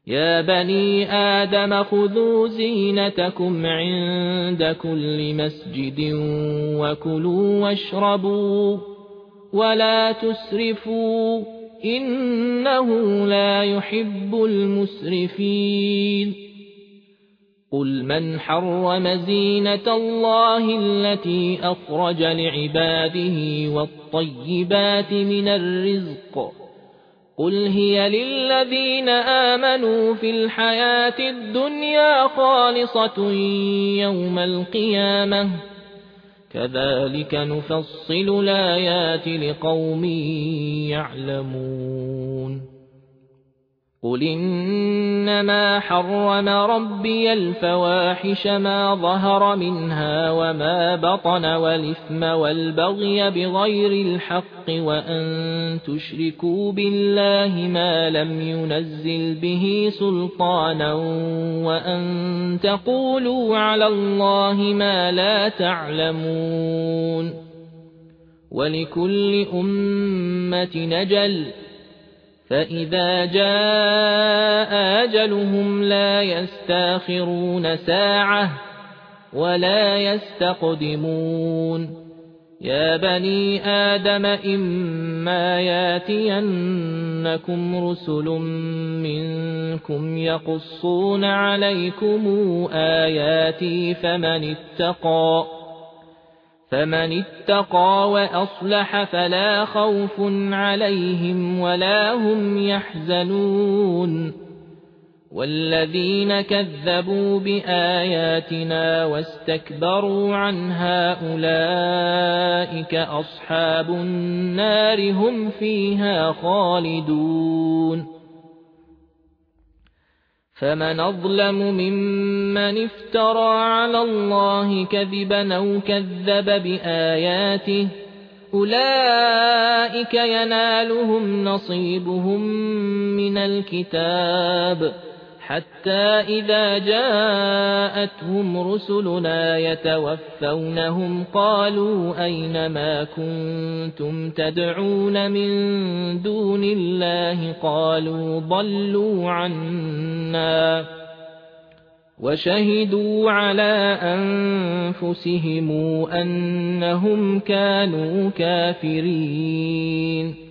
يا بني آدم خذوا زينتكم عند كل مسجد وكلوا واشربوا ولا تسرفوا إنه لا يحب المسرفين قل من حرم زينة الله التي أخرج لعباده والطيبات من الرزق قل هي للذين آمنوا في الحياة الدنيا خالصة يوم القيامة كذلك نفصل الآيات لقوم يعلمون قل إنما حرم ربي الفواحش ما ظهر منها وما بطن والإثم والبغي بغير الحق وأن تشركوا بالله ما لم ينزل به سلطانا وأن تقولوا على الله ما لا تعلمون ولكل أمة أجل فإذا جاء أجلهم لا يستأخرون ساعة ولا يستقدمون يا بني آدم إما ياتينكم رسل منكم يقصون عليكم آياتي فمن اتقى وأصلح فلا خوف عليهم ولا هم يحزنون والذين كذبوا بآياتنا واستكبروا عنها أولئك أصحاب النار هم فيها خالدون فمن أظلم ممن افترى على الله كذبا أو كذب بآياته أولئك ينالهم نصيبهم من الكتاب حتى إذا جاءتهم رسلنا يتوفونهم قالوا أين ما كنتم تدعون من دون الله قالوا ضلوا عنا وشهدوا على أنفسهم أنهم كانوا كافرين